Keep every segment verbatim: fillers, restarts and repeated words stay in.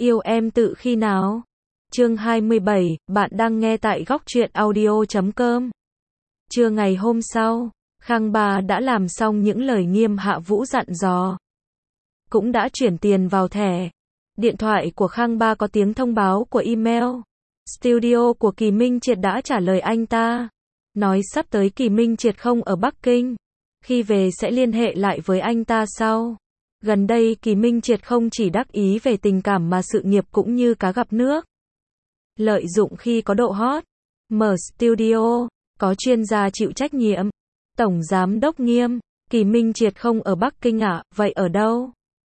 Yêu em tự khi nào? Chương hai mươi bảy, bạn đang nghe tại góc truyện audio chấm com. Trưa ngày hôm sau, Khang Ba đã làm xong những lời Nghiêm Hạ Vũ dặn dò. Cũng đã chuyển tiền vào thẻ. Điện thoại của Khang Ba có tiếng thông báo của email. Studio của Kỳ Minh Triệt đã trả lời anh ta. Nói sắp tới Kỳ Minh Triệt không ở Bắc Kinh. Khi về sẽ liên hệ lại với anh ta sau. Gần đây Kỳ Minh Triệt không chỉ đắc ý về tình cảm mà sự nghiệp cũng như cá gặp nước. Lợi dụng khi có độ hot. Mở studio. Có chuyên gia chịu trách nhiệm. Tổng giám đốc Nghiêm. Kỳ Minh Triệt không ở Bắc Kinh à, vậy ở đâu?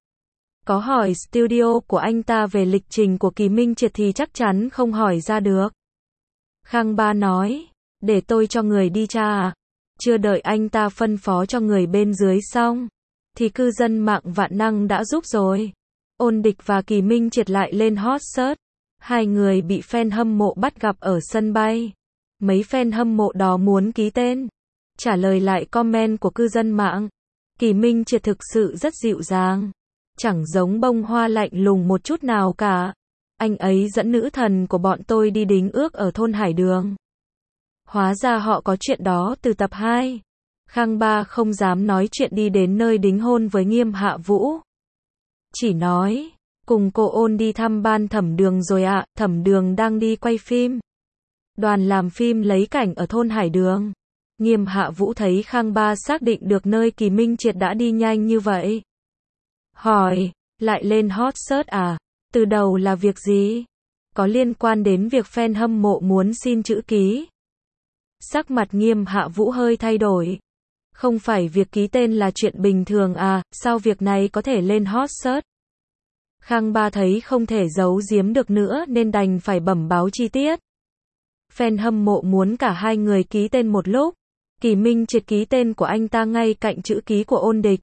Có hỏi studio của anh ta về lịch trình của Kỳ Minh Triệt thì chắc chắn không hỏi ra được. Khang Ba nói, để tôi cho người đi tra à? Chưa đợi anh ta phân phó cho người bên dưới xong, thì cư dân mạng vạn năng đã giúp rồi. Ôn Địch và Kỳ Minh Triệt lại lên hot search. Hai người bị fan hâm mộ bắt gặp ở sân bay. Mấy fan hâm mộ đó muốn ký tên. Trả lời lại comment của cư dân mạng. Kỳ Minh Triệt thực sự rất dịu dàng. Chẳng giống bông hoa lạnh lùng một chút nào cả. Anh ấy dẫn nữ thần của bọn tôi đi đính ước ở thôn Hải Đường. Hóa ra họ có chuyện đó từ tập hai. Khang Ba không dám nói chuyện đi đến nơi đính hôn với Nghiêm Hạ Vũ. Chỉ nói, cùng cô Ôn đi thăm ban Thẩm Đường rồi ạ, à, Thẩm Đường đang đi quay phim. Đoàn làm phim lấy cảnh ở thôn Hải Đường. Nghiêm Hạ Vũ thấy Khang Ba xác định được nơi Kỳ Minh Triệt đã đi nhanh như vậy. Hỏi, lại lên hot search à? Từ đầu là việc gì? Có liên quan đến việc fan hâm mộ muốn xin chữ ký. Sắc mặt Nghiêm Hạ Vũ hơi thay đổi. Không phải việc ký tên là chuyện bình thường à, sao việc này có thể lên hot search? Khang Ba thấy không thể giấu giếm được nữa nên đành phải bẩm báo chi tiết. Fan hâm mộ muốn cả hai người ký tên một lúc. Kỳ Minh Triệt ký tên của anh ta ngay cạnh chữ ký của Ôn Địch.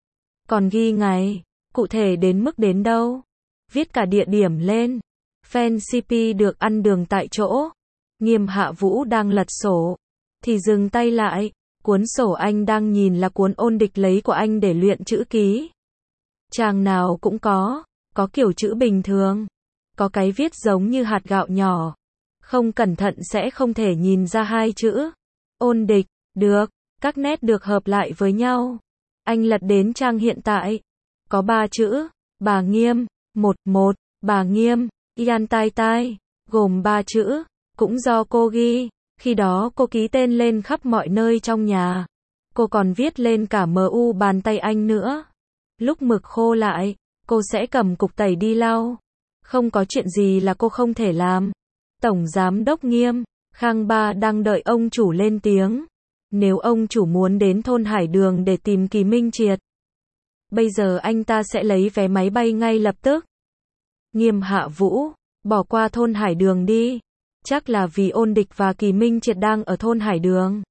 Còn ghi ngày, cụ thể đến mức đến đâu. Viết cả địa điểm lên. Fan xê pê được ăn đường tại chỗ. Nghiêm Hạ Vũ đang lật sổ. Thì dừng tay lại. Cuốn sổ anh đang nhìn là cuốn Ôn Địch lấy của anh để luyện chữ ký. Trang nào cũng có. Có kiểu chữ bình thường. Có cái viết giống như hạt gạo nhỏ. Không cẩn thận sẽ không thể nhìn ra hai chữ. Ôn Địch, được. Các nét được hợp lại với nhau. Anh lật đến trang hiện tại. Có ba chữ. Bà Nghiêm. Một, một. Bà Nghiêm. Yan Tai Tai. Gồm ba chữ. Cũng do cô ghi. Khi đó cô ký tên lên khắp mọi nơi trong nhà. Cô còn viết lên cả em u bàn tay anh nữa. Lúc mực khô lại, cô sẽ cầm cục tẩy đi lau. Không có chuyện gì là cô không thể làm. Tổng giám đốc Nghiêm. Khang Ba đang đợi ông chủ lên tiếng. Nếu ông chủ muốn đến thôn Hải Đường để tìm Kỳ Minh Triệt, bây giờ anh ta sẽ lấy vé máy bay ngay lập tức. Nghiêm Hạ Vũ, bỏ qua thôn Hải Đường đi. Chắc là vì Ôn Địch và Kỳ Minh Triệt đang ở thôn Hải Đường.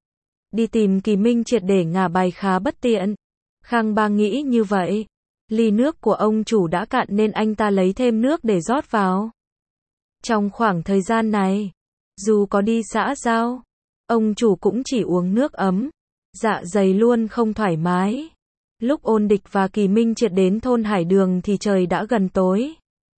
Đi tìm Kỳ Minh Triệt để ngả bài khá bất tiện. Khang Ba nghĩ như vậy. Ly nước của ông chủ đã cạn nên anh ta lấy thêm nước để rót vào. Trong khoảng thời gian này, dù có đi xã giao, ông chủ cũng chỉ uống nước ấm. Dạ dày luôn không thoải mái. Lúc Ôn Địch và Kỳ Minh Triệt đến thôn Hải Đường thì trời đã gần tối.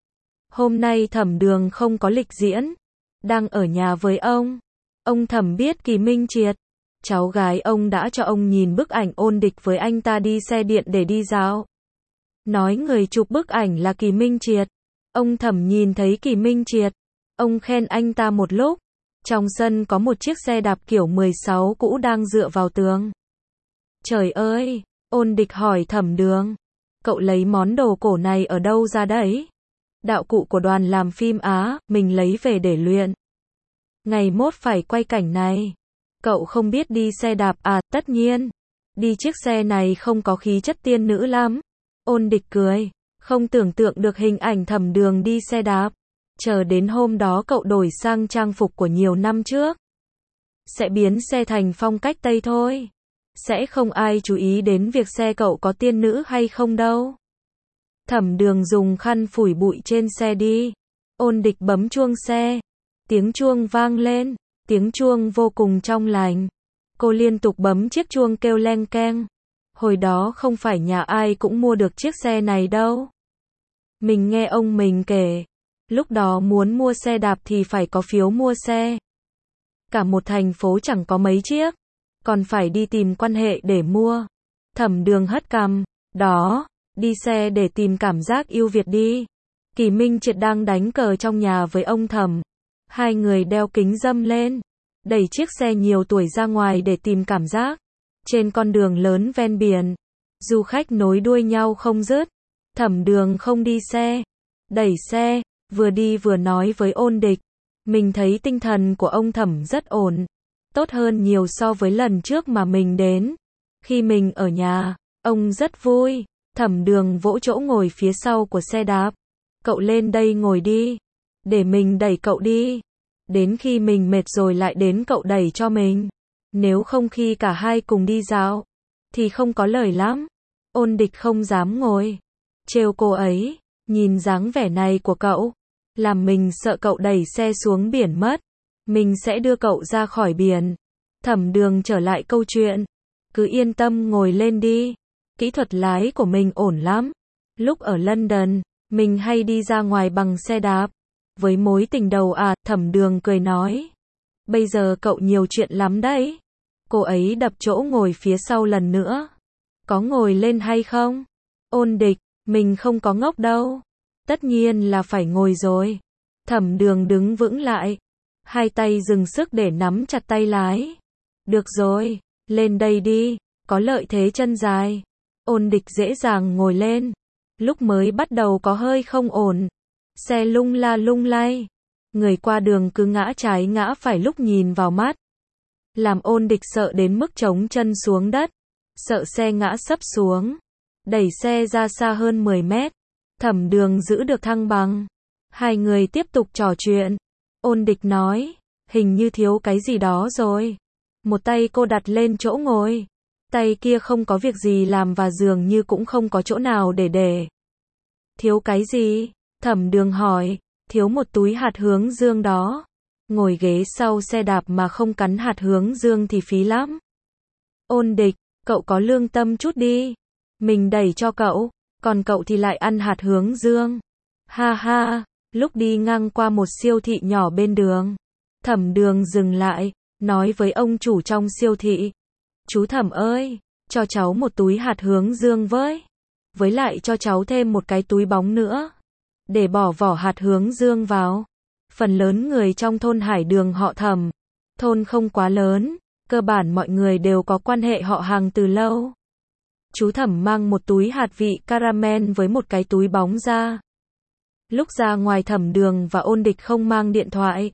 Hôm nay Thẩm Đường không có lịch diễn. Đang ở nhà với ông. Ông Thẩm biết Kỳ Minh Triệt. Cháu gái ông đã cho ông nhìn bức ảnh Ôn Địch với anh ta đi xe điện để đi dạo. Nói người chụp bức ảnh là Kỳ Minh Triệt. Ông Thẩm nhìn thấy Kỳ Minh Triệt. Ông khen anh ta một lúc. Trong sân có một chiếc xe đạp kiểu mười sáu cũ đang dựa vào tường. Trời ơi! Ôn Địch hỏi Thẩm Đường. Cậu lấy món đồ cổ này ở đâu ra đấy? Đạo cụ của đoàn làm phim Á, mình lấy về để luyện. Ngày mốt phải quay cảnh này. Cậu không biết đi xe đạp à? Tất nhiên. Đi chiếc xe này không có khí chất tiên nữ lắm. Ôn Địch cười. Không tưởng tượng được hình ảnh Thẩm Đường đi xe đạp. Chờ đến hôm đó cậu đổi sang trang phục của nhiều năm trước. Sẽ biến xe thành phong cách Tây thôi. Sẽ không ai chú ý đến việc xe cậu có tiên nữ hay không đâu. Thẩm Đường dùng khăn phủi bụi trên xe đi. Ôn Địch bấm chuông xe. Tiếng chuông vang lên. Tiếng chuông vô cùng trong lành. Cô liên tục bấm chiếc chuông kêu leng keng. Hồi đó không phải nhà ai cũng mua được chiếc xe này đâu. Mình nghe ông mình kể, lúc đó muốn mua xe đạp thì phải có phiếu mua xe. Cả một thành phố chẳng có mấy chiếc, còn phải đi tìm quan hệ để mua. Thẩm Đường hất cằm, đó, đi xe để tìm cảm giác yêu Việt đi. Kỳ Minh Triệt đang đánh cờ trong nhà với ông Thẩm. Hai người đeo kính râm lên, đẩy chiếc xe nhiều tuổi ra ngoài để tìm cảm giác. Trên con đường lớn ven biển, du khách nối đuôi nhau không dứt. Thẩm Đường không đi xe, đẩy xe, vừa đi vừa nói với Ôn Địch. Mình thấy tinh thần của ông Thẩm rất ổn, tốt hơn nhiều so với lần trước mà mình đến. Khi mình ở nhà, ông rất vui. Thẩm Đường vỗ chỗ ngồi phía sau của xe đạp. Cậu lên đây ngồi đi, để mình đẩy cậu đi. Đến khi mình mệt rồi lại đến cậu đẩy cho mình. Nếu không khi cả hai cùng đi dạo, thì không có lời lắm. Ôn Địch không dám ngồi, trêu cô ấy, nhìn dáng vẻ này của cậu, làm mình sợ cậu đẩy xe xuống biển mất. Mình sẽ đưa cậu ra khỏi biển. Thẩm Đường trở lại câu chuyện. Cứ yên tâm ngồi lên đi. Kỹ thuật lái của mình ổn lắm. Lúc ở London, mình hay đi ra ngoài bằng xe đạp. Với mối tình đầu à, Thẩm Đường cười nói. Bây giờ cậu nhiều chuyện lắm đấy. Cô ấy đập chỗ ngồi phía sau lần nữa. Có ngồi lên hay không? Ôn Địch, mình không có ngốc đâu. Tất nhiên là phải ngồi rồi. Thẩm Đường đứng vững lại. Hai tay dừng sức để nắm chặt tay lái. Được rồi, lên đây đi, có lợi thế chân dài. Ôn Địch dễ dàng ngồi lên. Lúc mới bắt đầu có hơi không ổn. Xe lung la lung lay. Người qua đường cứ ngã trái ngã phải lúc nhìn vào mắt. Làm Ôn Địch sợ đến mức chống chân xuống đất. Sợ xe ngã sấp xuống. Đẩy xe ra xa hơn mười mét. Thẩm Đường giữ được thăng bằng. Hai người tiếp tục trò chuyện. Ôn Địch nói, hình như thiếu cái gì đó rồi. Một tay cô đặt lên chỗ ngồi. Tay kia không có việc gì làm và dường như cũng không có chỗ nào để để. Thiếu cái gì? Thẩm Đường hỏi. Thiếu một túi hạt hướng dương đó. Ngồi ghế sau xe đạp mà không cắn hạt hướng dương thì phí lắm. Ôn Địch, cậu có lương tâm chút đi. Mình đẩy cho cậu, còn cậu thì lại ăn hạt hướng dương. Ha ha, lúc đi ngang qua một siêu thị nhỏ bên đường. Thẩm Đường dừng lại, nói với ông chủ trong siêu thị. Chú Thẩm ơi, cho cháu một túi hạt hướng dương với. Với lại cho cháu thêm một cái túi bóng nữa. Để bỏ vỏ hạt hướng dương vào. Phần lớn người trong thôn Hải Đường họ Thẩm. Thôn không quá lớn, cơ bản mọi người đều có quan hệ họ hàng từ lâu. Chú Thẩm mang một túi hạt vị caramel với một cái túi bóng ra. Lúc ra ngoài Thẩm Đường và Ôn Địch không mang điện thoại.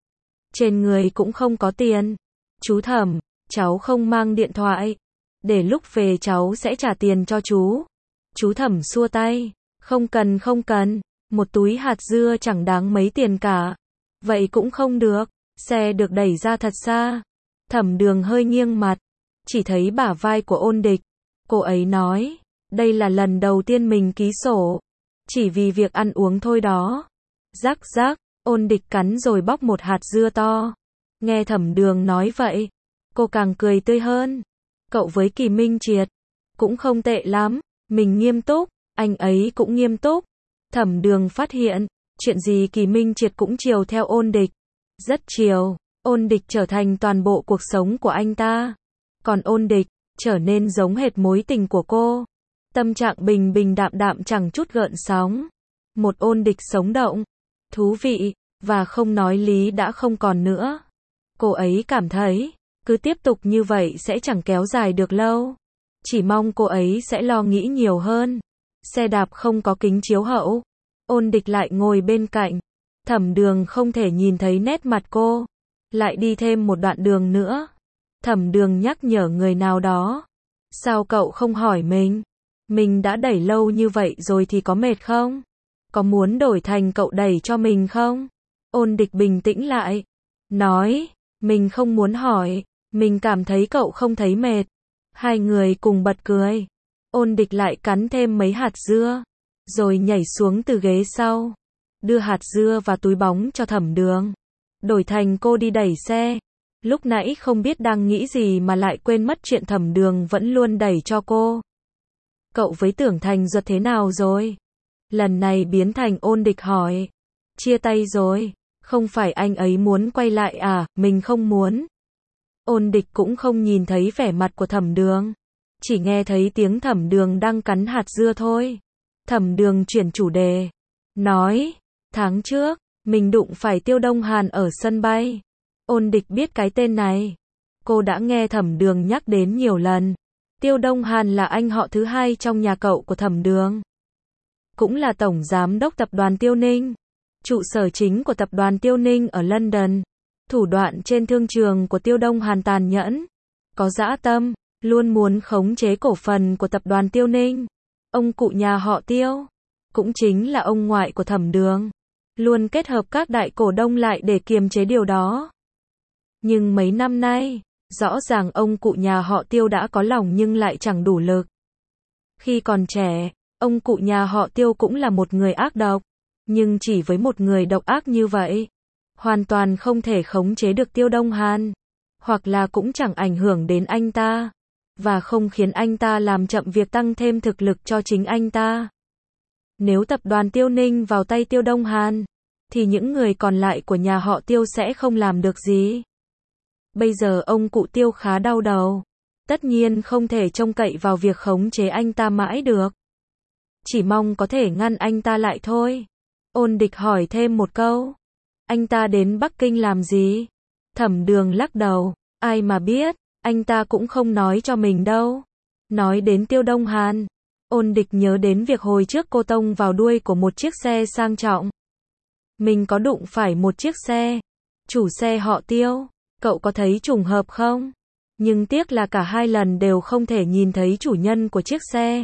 Trên người cũng không có tiền. Chú Thẩm, cháu không mang điện thoại. Để lúc về cháu sẽ trả tiền cho chú. Chú Thẩm xua tay. Không cần không cần. Một túi hạt dưa chẳng đáng mấy tiền cả. Vậy cũng không được. Xe được đẩy ra thật xa. Thẩm Đường hơi nghiêng mặt. Chỉ thấy bả vai của Ôn Địch. Cô ấy nói. Đây là lần đầu tiên mình ký sổ. Chỉ vì việc ăn uống thôi đó. Rắc rắc. Ôn Địch cắn rồi bóc một hạt dưa to. Nghe Thẩm Đường nói vậy. Cô càng cười tươi hơn. Cậu với Kỳ Minh Triệt. Cũng không tệ lắm. Mình nghiêm túc. Anh ấy cũng nghiêm túc. Thẩm Đường phát hiện. Chuyện gì Kỳ Minh Triệt cũng chiều theo Ôn Địch. Rất chiều. Ôn Địch trở thành toàn bộ cuộc sống của anh ta. Còn Ôn Địch trở nên giống hệt mối tình của cô. Tâm trạng bình bình đạm đạm chẳng chút gợn sóng. Một Ôn Địch sống động, thú vị, và không nói lý đã không còn nữa. Cô ấy cảm thấy, cứ tiếp tục như vậy sẽ chẳng kéo dài được lâu. Chỉ mong cô ấy sẽ lo nghĩ nhiều hơn. Xe đạp không có kính chiếu hậu. Ôn Địch lại ngồi bên cạnh. Thẩm Đường không thể nhìn thấy nét mặt cô. Lại đi thêm một đoạn đường nữa. Thẩm Đường nhắc nhở người nào đó. Sao cậu không hỏi mình? Mình đã đẩy lâu như vậy rồi thì có mệt không? Có muốn đổi thành cậu đẩy cho mình không? Ôn Địch bình tĩnh lại. Nói, mình không muốn hỏi. Mình cảm thấy cậu không thấy mệt. Hai người cùng bật cười. Ôn Địch lại cắn thêm mấy hạt dưa. Rồi nhảy xuống từ ghế sau. Đưa hạt dưa và túi bóng cho Thẩm Đường. Đổi thành cô đi đẩy xe. Lúc nãy không biết đang nghĩ gì mà lại quên mất chuyện Thẩm Đường vẫn luôn đẩy cho cô. Cậu với Tưởng Thành Duật thế nào rồi? Lần này biến thành Ôn Địch hỏi. Chia tay rồi, không phải anh ấy muốn quay lại à, mình không muốn. Ôn Địch cũng không nhìn thấy vẻ mặt của Thẩm Đường, chỉ nghe thấy tiếng Thẩm Đường đang cắn hạt dưa thôi. Thẩm Đường chuyển chủ đề, nói, tháng trước, mình đụng phải Tiêu Đông Hàn ở sân bay. Ôn Địch biết cái tên này. Cô đã nghe Thẩm Đường nhắc đến nhiều lần. Tiêu Đông Hàn là anh họ thứ hai trong nhà cậu của Thẩm Đường. Cũng là tổng giám đốc tập đoàn Tiêu Ninh. Trụ sở chính của tập đoàn Tiêu Ninh ở London. Thủ đoạn trên thương trường của Tiêu Đông Hàn tàn nhẫn, có dã tâm, luôn muốn khống chế cổ phần của tập đoàn Tiêu Ninh. Ông cụ nhà họ Tiêu, cũng chính là ông ngoại của Thẩm Đường, luôn kết hợp các đại cổ đông lại để kiềm chế điều đó. Nhưng mấy năm nay, rõ ràng ông cụ nhà họ Tiêu đã có lòng nhưng lại chẳng đủ lực. Khi còn trẻ, ông cụ nhà họ Tiêu cũng là một người ác độc, nhưng chỉ với một người độc ác như vậy, hoàn toàn không thể khống chế được Tiêu Đông Hàn, hoặc là cũng chẳng ảnh hưởng đến anh ta, và không khiến anh ta làm chậm việc tăng thêm thực lực cho chính anh ta. Nếu tập đoàn Tiêu Ninh vào tay Tiêu Đông Hàn, thì những người còn lại của nhà họ Tiêu sẽ không làm được gì. Bây giờ ông cụ Tiêu khá đau đầu, tất nhiên không thể trông cậy vào việc khống chế anh ta mãi được. Chỉ mong có thể ngăn anh ta lại thôi. Ôn Địch hỏi thêm một câu. Anh ta đến Bắc Kinh làm gì? Thẩm Đường lắc đầu. Ai mà biết, anh ta cũng không nói cho mình đâu. Nói đến Tiêu Đông Hàn, Ôn Địch nhớ đến việc hồi trước cô tông vào đuôi của một chiếc xe sang trọng. Mình có đụng phải một chiếc xe. Chủ xe họ Tiêu, cậu có thấy trùng hợp không? Nhưng tiếc là cả hai lần đều không thể nhìn thấy chủ nhân của chiếc xe.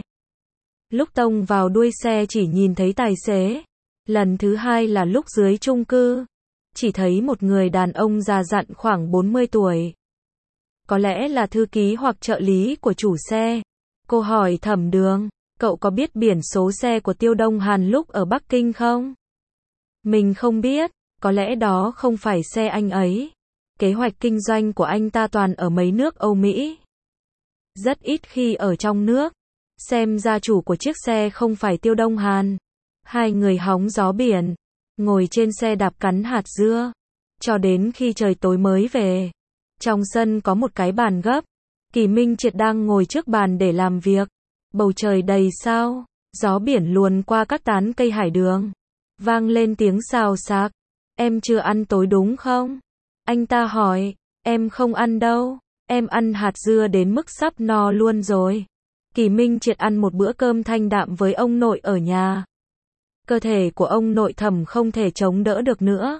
Lúc tông vào đuôi xe chỉ nhìn thấy tài xế. Lần thứ hai là lúc dưới chung cư. Chỉ thấy một người đàn ông già dặn khoảng bốn mươi tuổi. Có lẽ là thư ký hoặc trợ lý của chủ xe. Cô hỏi Thẩm Đường, cậu có biết biển số xe của Tiêu Đông Hàn lúc ở Bắc Kinh không? Mình không biết, có lẽ đó không phải xe anh ấy. Kế hoạch kinh doanh của anh ta toàn ở mấy nước Âu Mỹ. Rất ít khi ở trong nước. Xem ra chủ của chiếc xe không phải Tiêu Đông Hàn. Hai người hóng gió biển, ngồi trên xe đạp cắn hạt dưa, cho đến khi trời tối mới về. Trong sân có một cái bàn gấp. Kỳ Minh Triệt đang ngồi trước bàn để làm việc. Bầu trời đầy sao, gió biển luồn qua các tán cây hải đường. Vang lên tiếng xào xạc. Em chưa ăn tối đúng không? Anh ta hỏi. Em không ăn đâu. Em ăn hạt dưa đến mức sắp no luôn rồi. Kỳ Minh Triệt ăn một bữa cơm thanh đạm với ông nội ở nhà. Cơ thể của ông nội Thẩm không thể chống đỡ được nữa,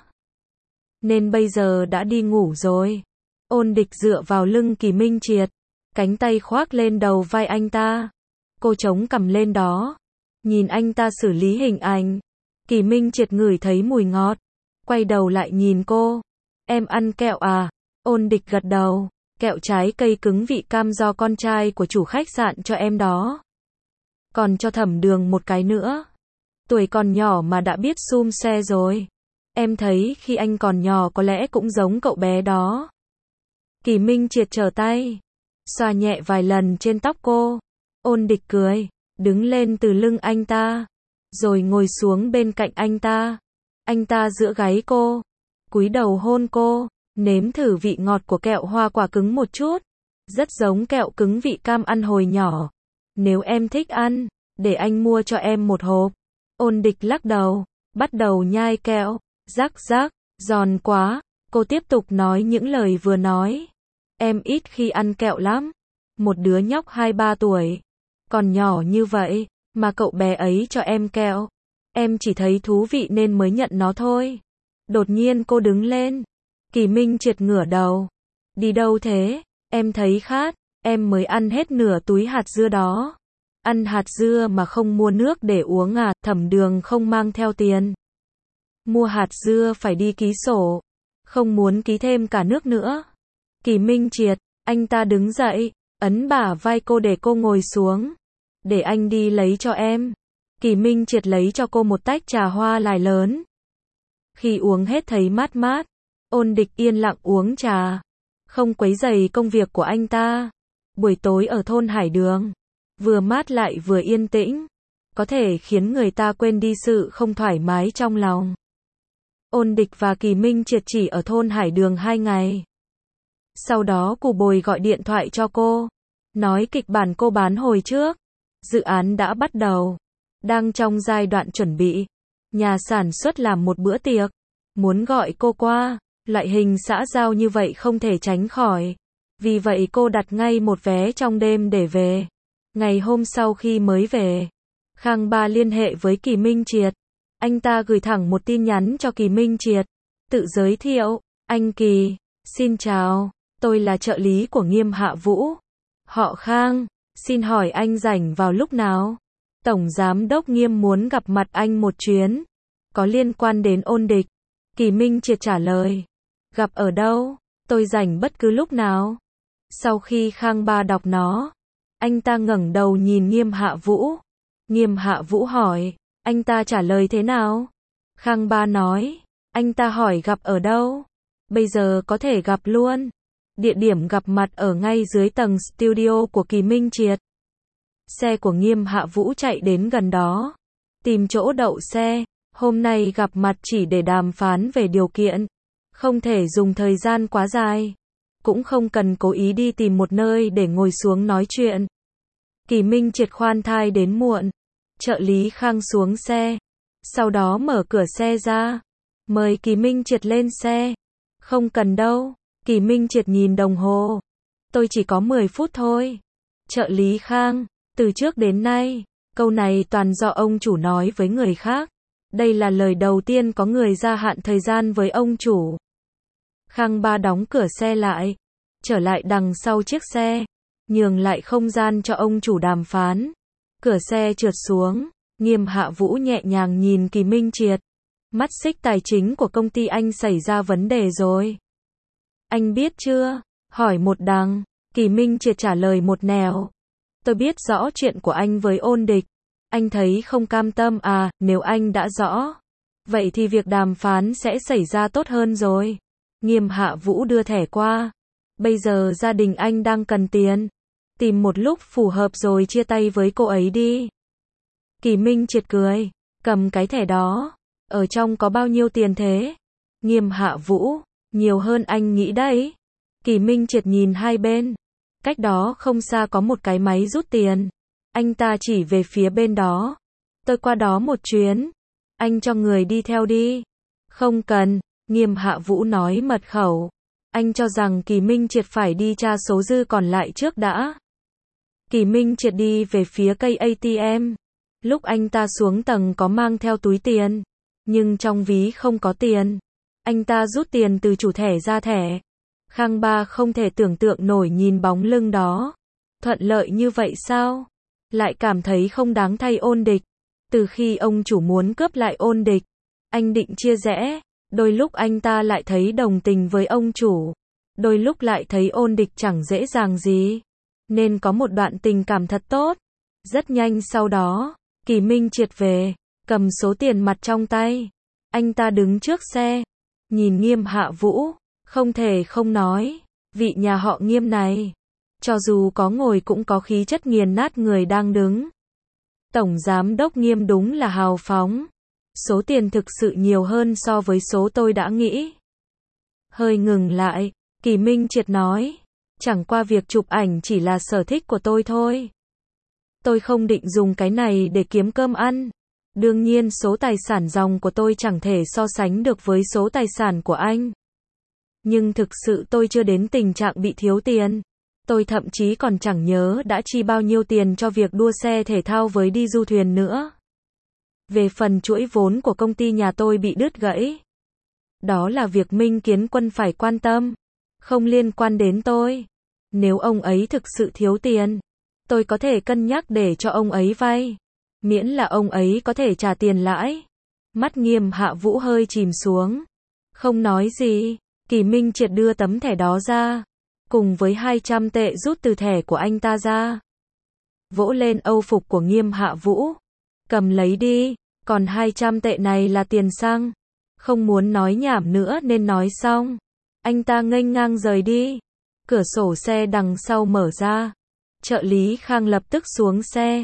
nên bây giờ đã đi ngủ rồi. Ôn Địch dựa vào lưng Kỳ Minh Triệt, cánh tay khoác lên đầu vai anh ta. Cô chống cằm lên đó, nhìn anh ta xử lý hình ảnh. Kỳ Minh Triệt ngửi thấy mùi ngọt, quay đầu lại nhìn cô. Em ăn kẹo à? Ôn Địch gật đầu. Kẹo trái cây cứng vị cam do con trai của chủ khách sạn cho em đó. Còn cho Thẩm Đường một cái nữa. Tuổi còn nhỏ mà đã biết xum xe rồi. Em thấy khi anh còn nhỏ có lẽ cũng giống cậu bé đó. Kỳ Minh Triệt trở tay, xoa nhẹ vài lần trên tóc cô. Ôn Địch cười, đứng lên từ lưng anh ta, rồi ngồi xuống bên cạnh anh ta. Anh ta giữa gáy cô, cúi đầu hôn cô, nếm thử vị ngọt của kẹo hoa quả cứng một chút. Rất giống kẹo cứng vị cam ăn hồi nhỏ. Nếu em thích ăn, để anh mua cho em một hộp. Ôn Địch lắc đầu, bắt đầu nhai kẹo. Rắc rắc, giòn quá. Cô tiếp tục nói những lời vừa nói. Em ít khi ăn kẹo lắm. Một đứa nhóc hai ba tuổi, còn nhỏ như vậy, mà cậu bé ấy cho em kẹo. Em chỉ thấy thú vị nên mới nhận nó thôi. Đột nhiên cô đứng lên. Kỳ Minh Triệt ngửa đầu. Đi đâu thế? Em thấy khát. Em mới ăn hết nửa túi hạt dưa đó. Ăn hạt dưa mà không mua nước để uống à? Thẩm Đường không mang theo tiền. Mua hạt dưa phải đi ký sổ. Không muốn ký thêm cả nước nữa. Kỳ Minh Triệt, anh ta đứng dậy, ấn bả vai cô để cô ngồi xuống. Để anh đi lấy cho em. Kỳ Minh Triệt lấy cho cô một tách trà hoa lài lớn. Khi uống hết thấy mát mát, Ôn Địch yên lặng uống trà, không quấy rầy công việc của anh ta. Buổi tối ở thôn Hải Đường, vừa mát lại vừa yên tĩnh. có thể khiến người ta quên đi sự không thoải mái trong lòng. Ôn Địch và Kỳ Minh Triệt chỉ ở thôn Hải Đường hai ngày. Sau đó Cù Bồi gọi điện thoại cho cô, nói kịch bản cô bán hồi trước, dự án đã bắt đầu, đang trong giai đoạn chuẩn bị. Nhà sản xuất làm một bữa tiệc, muốn gọi cô qua, loại hình xã giao như vậy không thể tránh khỏi. Vì vậy cô đặt ngay một vé trong đêm để về. Ngày hôm sau khi mới về, Khang Ba liên hệ với Kỳ Minh Triệt. Anh ta gửi thẳng một tin nhắn cho Kỳ Minh Triệt, tự giới thiệu, anh Kỳ, xin chào, tôi là trợ lý của Nghiêm Hạ Vũ. Họ Khang, xin hỏi anh rảnh vào lúc nào? Tổng Giám đốc Nghiêm muốn gặp mặt anh một chuyến, có liên quan đến Ôn Địch. Kỳ Minh Triệt trả lời, gặp ở đâu? Tôi rảnh bất cứ lúc nào. Sau khi Khang Ba đọc nó, anh ta ngẩng đầu nhìn Nghiêm Hạ Vũ. Nghiêm Hạ Vũ hỏi, anh ta trả lời thế nào? Khang Ba nói, anh ta hỏi gặp ở đâu? Bây giờ có thể gặp luôn. Địa điểm gặp mặt ở ngay dưới tầng studio của Kỳ Minh Triệt. Xe của Nghiêm Hạ Vũ chạy đến gần đó, tìm chỗ đậu xe. Hôm nay gặp mặt chỉ để đàm phán về điều kiện, không thể dùng thời gian quá dài, cũng không cần cố ý đi tìm một nơi để ngồi xuống nói chuyện. Kỳ Minh Triệt khoan thai đến muộn, trợ lý Khang xuống xe, sau đó mở cửa xe ra, mời Kỳ Minh Triệt lên xe. Không cần đâu, Kỳ Minh Triệt nhìn đồng hồ, tôi chỉ có mười phút thôi. Trợ lý Khang, từ trước đến nay, câu này toàn do ông chủ nói với người khác. Đây là lời đầu tiên có người gia hạn thời gian với ông chủ. Khang Ba đóng cửa xe lại, trở lại đằng sau chiếc xe, nhường lại không gian cho ông chủ đàm phán. Cửa xe trượt xuống, Nghiêm Hạ Vũ nhẹ nhàng nhìn Kỳ Minh Triệt. Mắt xích tài chính của công ty anh xảy ra vấn đề rồi. Anh biết chưa? Hỏi một đằng, Kỳ Minh Triệt trả lời một nẻo. Tôi biết rõ chuyện của anh với Ôn Địch. Anh thấy không cam tâm à, nếu anh đã rõ, vậy thì việc đàm phán sẽ xảy ra tốt hơn rồi. Nghiêm Hạ Vũ đưa thẻ qua. Bây giờ gia đình anh đang cần tiền. Tìm một lúc phù hợp rồi chia tay với cô ấy đi. Kỳ Minh Triệt cười, cầm cái thẻ đó. Ở trong có bao nhiêu tiền thế? Nghiêm Hạ Vũ, nhiều hơn anh nghĩ đấy. Kỳ Minh Triệt nhìn hai bên. Cách đó không xa có một cái máy rút tiền. Anh ta chỉ về phía bên đó. Tôi qua đó một chuyến. Anh cho người đi theo đi. Không cần, Nghiêm Hạ Vũ nói mật khẩu. Anh cho rằng Kỳ Minh Triệt phải đi tra số dư còn lại trước đã. Kỳ Minh Triệt đi về phía cây a tê em. Lúc anh ta xuống tầng có mang theo túi tiền, nhưng trong ví không có tiền. Anh ta rút tiền từ chủ thẻ ra thẻ. Khang Ba không thể tưởng tượng nổi nhìn bóng lưng đó. Thuận lợi như vậy sao? Lại cảm thấy không đáng thay Ôn Địch. Từ khi ông chủ muốn cướp lại Ôn Địch, anh định chia rẽ. Đôi lúc anh ta lại thấy đồng tình với ông chủ, đôi lúc lại thấy Ôn Địch chẳng dễ dàng gì, nên có một đoạn tình cảm thật tốt. Rất nhanh sau đó, Kỳ Minh Triệt về, cầm số tiền mặt trong tay. Anh ta đứng trước xe, nhìn Nghiêm Hạ Vũ, không thể không nói, vị nhà họ Nghiêm này, cho dù có ngồi cũng có khí chất nghiền nát người đang đứng. Tổng Giám đốc Nghiêm đúng là hào phóng. Số tiền thực sự nhiều hơn so với số tôi đã nghĩ. Hơi ngừng lại, Kỳ Minh Triệt nói, chẳng qua việc chụp ảnh chỉ là sở thích của tôi thôi. Tôi không định dùng cái này để kiếm cơm ăn. Đương nhiên số tài sản ròng của tôi chẳng thể so sánh được với số tài sản của anh. Nhưng thực sự tôi chưa đến tình trạng bị thiếu tiền. Tôi thậm chí còn chẳng nhớ đã chi bao nhiêu tiền cho việc đua xe thể thao với đi du thuyền nữa. Về phần chuỗi vốn của công ty nhà tôi bị đứt gãy, đó là việc Minh Kiến Quân phải quan tâm, không liên quan đến tôi. Nếu ông ấy thực sự thiếu tiền, tôi có thể cân nhắc để cho ông ấy vay, miễn là ông ấy có thể trả tiền lãi. Mắt Nghiêm Hạ Vũ hơi chìm xuống, không nói gì. Kỳ Minh Triệt đưa tấm thẻ đó ra, cùng với hai trăm tệ rút từ thẻ của anh ta ra, vỗ lên âu phục của Nghiêm Hạ Vũ. Cầm lấy đi, còn hai trăm tệ này là tiền xăng. Không muốn nói nhảm nữa nên nói xong. Anh ta nghênh ngang rời đi. Cửa sổ xe đằng sau mở ra. Trợ lý Khang lập tức xuống xe.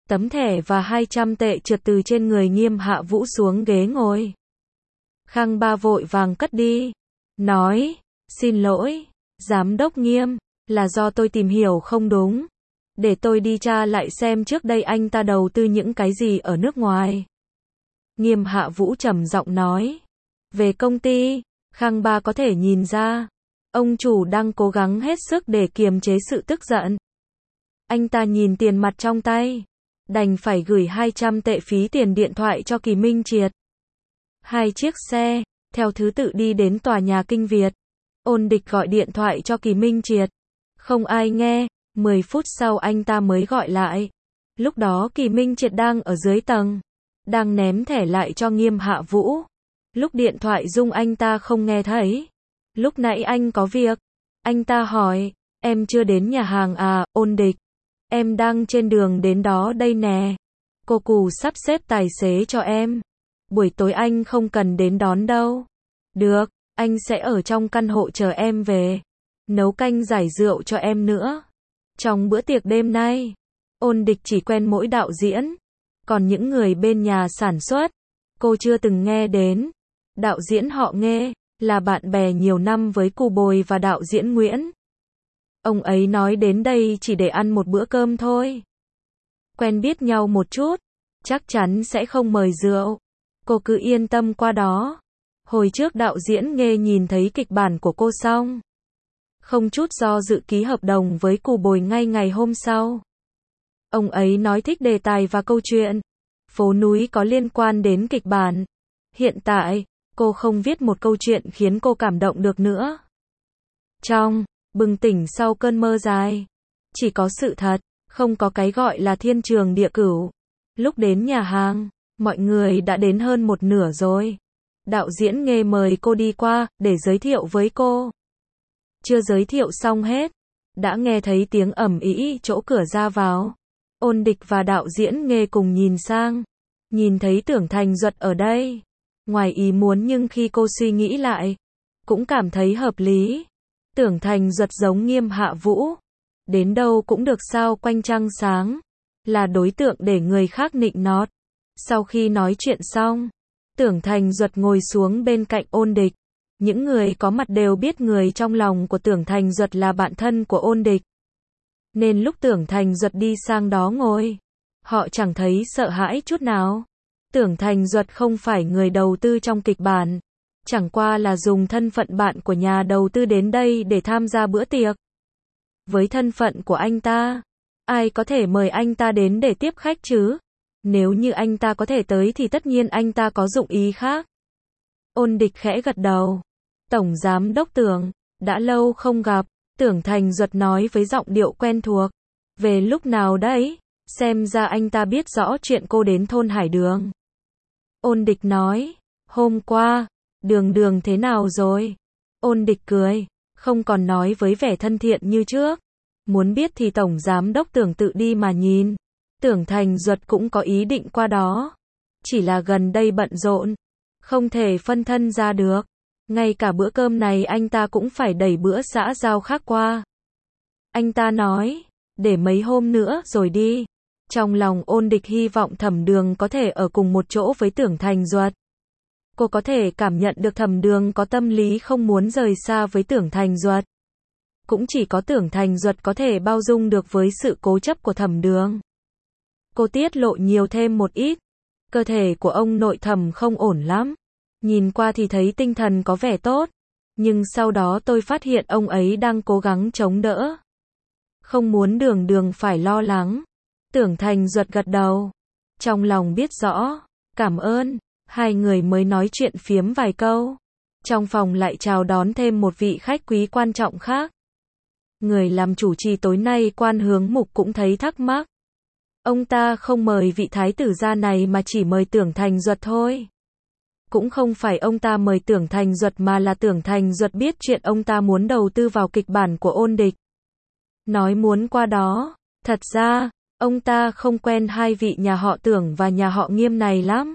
Tấm thẻ và hai trăm tệ trượt từ trên người Nghiêm Hạ Vũ xuống ghế ngồi. Khang Ba vội vàng cất đi. Nói, xin lỗi, Giám đốc Nghiêm, là do tôi tìm hiểu không đúng. Để tôi đi tra lại xem trước đây anh ta đầu tư những cái gì ở nước ngoài. Nghiêm Hạ Vũ trầm giọng nói. Về công ty, Khang Ba có thể nhìn ra, ông chủ đang cố gắng hết sức để kiềm chế sự tức giận. Anh ta nhìn tiền mặt trong tay, đành phải gửi hai trăm tệ phí tiền điện thoại cho Kỳ Minh Triệt. Hai chiếc xe, theo thứ tự đi đến tòa nhà Kinh Việt. Ôn Địch gọi điện thoại cho Kỳ Minh Triệt. Không ai nghe, mười phút sau anh ta mới gọi lại. Lúc đó Kỳ Minh Triệt đang ở dưới tầng, đang ném thẻ lại cho Nghiêm Hạ Vũ. Lúc điện thoại rung anh ta không nghe thấy. Lúc nãy anh có việc. Anh ta hỏi, em chưa đến nhà hàng à, Ôn Địch. Em đang trên đường đến đó đây nè. Cô Cù sắp xếp tài xế cho em. Buổi tối anh không cần đến đón đâu. Được, anh sẽ ở trong căn hộ chờ em về. Nấu canh giải rượu cho em nữa. Trong bữa tiệc đêm nay, Ôn Địch chỉ quen mỗi đạo diễn. Còn những người bên nhà sản xuất, cô chưa từng nghe đến. Đạo diễn họ Nghê, là bạn bè nhiều năm với Cù Bồi và đạo diễn Nguyễn. Ông ấy nói đến đây chỉ để ăn một bữa cơm thôi. Quen biết nhau một chút, chắc chắn sẽ không mời rượu. Cô cứ yên tâm qua đó. Hồi trước đạo diễn Nghê nhìn thấy kịch bản của cô xong, không chút do dự ký hợp đồng với Cù Bồi ngay ngày hôm sau. Ông ấy nói thích đề tài và câu chuyện. Phố núi có liên quan đến kịch bản. Hiện tại, cô không viết một câu chuyện khiến cô cảm động được nữa. Trong bừng tỉnh sau cơn mơ dài, chỉ có sự thật, không có cái gọi là thiên trường địa cửu. Lúc đến nhà hàng, mọi người đã đến hơn một nửa rồi. Đạo diễn Nghê mời cô đi qua, để giới thiệu với cô. Chưa giới thiệu xong hết, đã nghe thấy tiếng ầm ĩ chỗ cửa ra vào. Ôn Địch và đạo diễn Nghê cùng nhìn sang, nhìn thấy Tưởng Thành Duật ở đây. Ngoài ý muốn nhưng khi cô suy nghĩ lại, cũng cảm thấy hợp lý. Tưởng Thành Duật giống Nghiêm Hạ Vũ, đến đâu cũng được sao quanh trăng sáng, là đối tượng để người khác nịnh nọt. Sau khi nói chuyện xong, Tưởng Thành Duật ngồi xuống bên cạnh Ôn Địch. Những người có mặt đều biết người trong lòng của Tưởng Thành Duật là bạn thân của Ôn Địch. Nên lúc Tưởng Thành Duật đi sang đó ngồi, họ chẳng thấy sợ hãi chút nào. Tưởng Thành Duật không phải người đầu tư trong kịch bản, chẳng qua là dùng thân phận bạn của nhà đầu tư đến đây để tham gia bữa tiệc. Với thân phận của anh ta, ai có thể mời anh ta đến để tiếp khách chứ? Nếu như anh ta có thể tới thì tất nhiên anh ta có dụng ý khác. Ôn Địch khẽ gật đầu. Tổng giám đốc Tưởng, đã lâu không gặp. Tưởng Thành Duật nói với giọng điệu quen thuộc. Về lúc nào đấy? Xem ra anh ta biết rõ chuyện cô đến thôn Hải Đường. Ôn Địch nói, hôm qua, Đường Đường thế nào rồi? Ôn Địch cười, không còn nói với vẻ thân thiện như trước. Muốn biết thì Tổng Giám đốc Tưởng tự đi mà nhìn. Tưởng Thành Duật cũng có ý định qua đó. Chỉ là gần đây bận rộn, không thể phân thân ra được. Ngay cả bữa cơm này anh ta cũng phải đẩy bữa xã giao khác qua. Anh ta nói, để mấy hôm nữa rồi đi. Trong lòng Ôn Địch hy vọng Thẩm Đường có thể ở cùng một chỗ với Tưởng Thành Duật. Cô có thể cảm nhận được Thẩm Đường có tâm lý không muốn rời xa với Tưởng Thành Duật. Cũng chỉ có Tưởng Thành Duật có thể bao dung được với sự cố chấp của Thẩm Đường. Cô tiết lộ nhiều thêm một ít. Cơ thể của ông nội Thẩm không ổn lắm. Nhìn qua thì thấy tinh thần có vẻ tốt. Nhưng sau đó tôi phát hiện ông ấy đang cố gắng chống đỡ. Không muốn Đường Đường phải lo lắng. Tưởng Thành Duật gật đầu. Trong lòng biết rõ. Cảm ơn. Hai người mới nói chuyện phiếm vài câu. Trong phòng lại chào đón thêm một vị khách quý quan trọng khác. Người làm chủ trì tối nay Quan Hướng Mục cũng thấy thắc mắc. Ông ta không mời vị thái tử gia này mà chỉ mời Tưởng Thành Duật thôi. Cũng không phải ông ta mời Tưởng Thành Duật mà là Tưởng Thành Duật biết chuyện ông ta muốn đầu tư vào kịch bản của Ôn Địch. Nói muốn qua đó. Thật ra, ông ta không quen hai vị nhà họ Tưởng và nhà họ Nghiêm này lắm.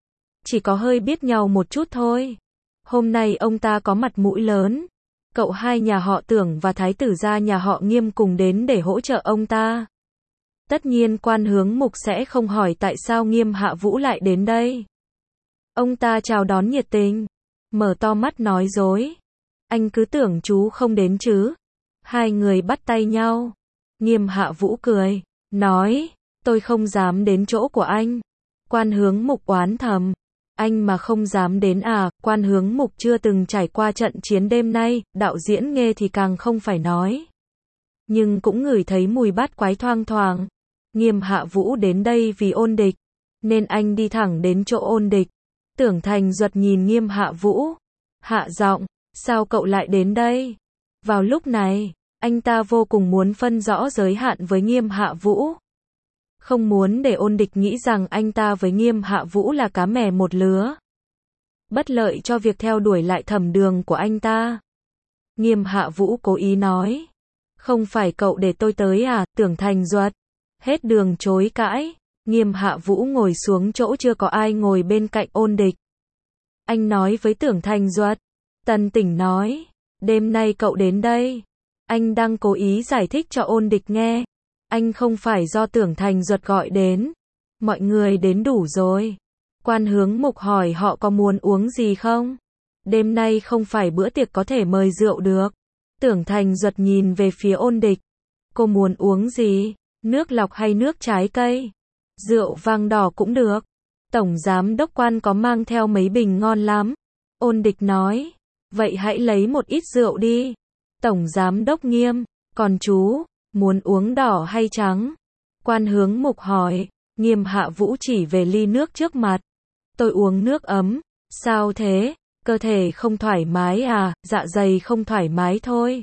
Chỉ có hơi biết nhau một chút thôi. Hôm nay ông ta có mặt mũi lớn. Cậu hai nhà họ Tưởng và thái tử gia nhà họ Nghiêm cùng đến để hỗ trợ ông ta. Tất nhiên Quan Hướng Mục sẽ không hỏi tại sao Nghiêm Hạ Vũ lại đến đây. Ông ta chào đón nhiệt tình, mở to mắt nói dối. Anh cứ tưởng chú không đến chứ. Hai người bắt tay nhau. Nghiêm Hạ Vũ cười, nói, tôi không dám đến chỗ của anh. Quan Hướng Mục oán thầm, anh mà không dám đến à? Quan Hướng Mục chưa từng trải qua trận chiến đêm nay, đạo diễn Nghê thì càng không phải nói. Nhưng cũng ngửi thấy mùi bát quái thoang thoảng. Nghiêm Hạ Vũ đến đây vì ôn địch, nên anh đi thẳng đến chỗ ôn địch. Tưởng Thành Duật nhìn Nghiêm Hạ Vũ, hạ giọng, sao cậu lại đến đây? Vào lúc này, anh ta vô cùng muốn phân rõ giới hạn với Nghiêm Hạ Vũ. Không muốn để ôn địch nghĩ rằng anh ta với Nghiêm Hạ Vũ là cá mè một lứa. Bất lợi cho việc theo đuổi lại thẩm đường của anh ta. Nghiêm Hạ Vũ cố ý nói, không phải cậu để tôi tới à? Tưởng Thành Duật hết đường chối cãi. Nghiêm Hạ Vũ ngồi xuống chỗ chưa có ai ngồi bên cạnh ôn địch. Anh nói với Tưởng Thành Duật. Tần Tỉnh nói, đêm nay cậu đến đây. Anh đang cố ý giải thích cho ôn địch nghe. Anh không phải do Tưởng Thành Duật gọi đến. Mọi người đến đủ rồi. Quan Hướng Mục hỏi họ có muốn uống gì không? Đêm nay không phải bữa tiệc có thể mời rượu được. Tưởng Thành Duật nhìn về phía ôn địch. Cô muốn uống gì? Nước lọc hay nước trái cây? Rượu vang đỏ cũng được. Tổng giám đốc Quan có mang theo mấy bình ngon lắm. Ôn địch nói. Vậy hãy lấy một ít rượu đi. Tổng giám đốc Nghiêm, còn chú, muốn uống đỏ hay trắng? Quan Hướng Mục hỏi. Nghiêm Hạ Vũ chỉ về ly nước trước mặt. Tôi uống nước ấm. Sao thế? Cơ thể không thoải mái à? Dạ dày không thoải mái thôi.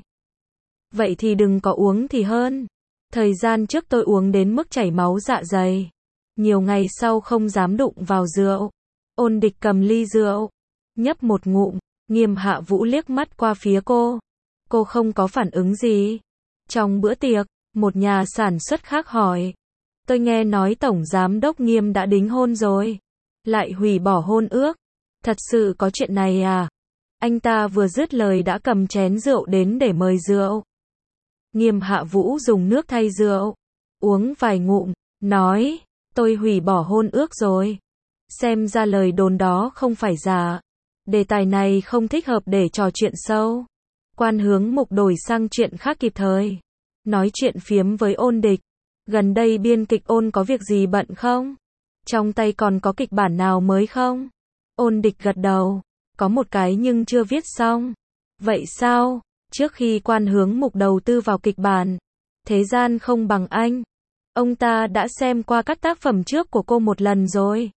Vậy thì đừng có uống thì hơn. Thời gian trước tôi uống đến mức chảy máu dạ dày. Nhiều ngày sau không dám đụng vào rượu. Ôn địch cầm ly rượu, nhấp một ngụm. Nghiêm Hạ Vũ liếc mắt qua phía cô. Cô không có phản ứng gì. Trong bữa tiệc, một nhà sản xuất khác hỏi. Tôi nghe nói Tổng Giám đốc Nghiêm đã đính hôn rồi. Lại hủy bỏ hôn ước. Thật sự có chuyện này à? Anh ta vừa dứt lời đã cầm chén rượu đến để mời rượu. Nghiêm Hạ Vũ dùng nước thay rượu. Uống vài ngụm, nói. Tôi hủy bỏ hôn ước rồi. Xem ra lời đồn đó không phải giả. Đề tài này không thích hợp để trò chuyện sâu. Quan Hướng Mục đổi sang chuyện khác kịp thời. Nói chuyện phiếm với ôn địch. Gần đây biên kịch Ôn có việc gì bận không? Trong tay còn có kịch bản nào mới không? Ôn địch gật đầu. Có một cái nhưng chưa viết xong. Vậy sao? Trước khi Quan Hướng Mục đầu tư vào kịch bản Thế gian không bằng anh, ông ta đã xem qua các tác phẩm trước của cô một lần rồi.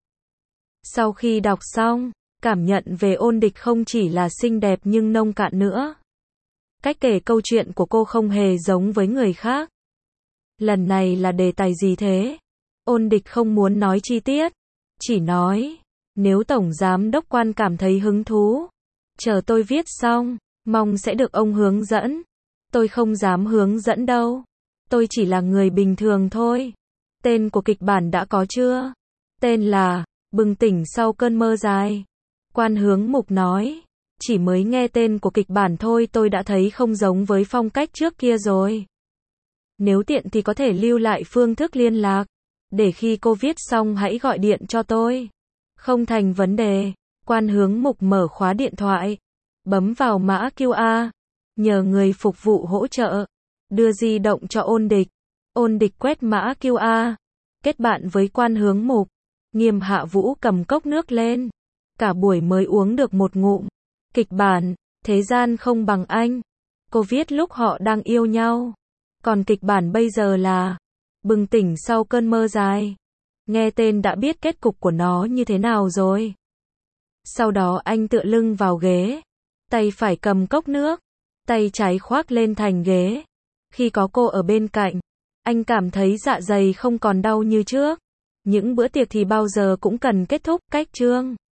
Sau khi đọc xong, cảm nhận về ôn địch không chỉ là xinh đẹp nhưng nông cạn nữa. Cách kể câu chuyện của cô không hề giống với người khác. Lần này là đề tài gì thế? Ôn địch không muốn nói chi tiết. Chỉ nói, nếu Tổng Giám đốc Quan cảm thấy hứng thú, chờ tôi viết xong, mong sẽ được ông hướng dẫn. Tôi không dám hướng dẫn đâu. Tôi chỉ là người bình thường thôi. Tên của kịch bản đã có chưa? Tên là Bừng tỉnh sau cơn mơ dài. Quan Hướng Mục nói. Chỉ mới nghe tên của kịch bản thôi tôi đã thấy không giống với phong cách trước kia rồi. Nếu tiện thì có thể lưu lại phương thức liên lạc. Để khi cô viết xong hãy gọi điện cho tôi. Không thành vấn đề. Quan Hướng Mục mở khóa điện thoại. Bấm vào mã quy rờ. Nhờ người phục vụ hỗ trợ. Đưa di động cho ôn địch. Ôn địch quét mã quy rờ. Kết bạn với Quan Hướng Mục. Nghiêm Hạ Vũ cầm cốc nước lên. Cả buổi mới uống được một ngụm. Kịch bản, Thế gian không bằng anh. Cô viết lúc họ đang yêu nhau. Còn kịch bản bây giờ là Bừng tỉnh sau cơn mơ dài. Nghe tên đã biết kết cục của nó như thế nào rồi. Sau đó anh tựa lưng vào ghế. Tay phải cầm cốc nước. Tay trái khoác lên thành ghế. Khi có cô ở bên cạnh, anh cảm thấy dạ dày không còn đau như trước. Những bữa tiệc thì bao giờ cũng cần kết thúc, cách chương.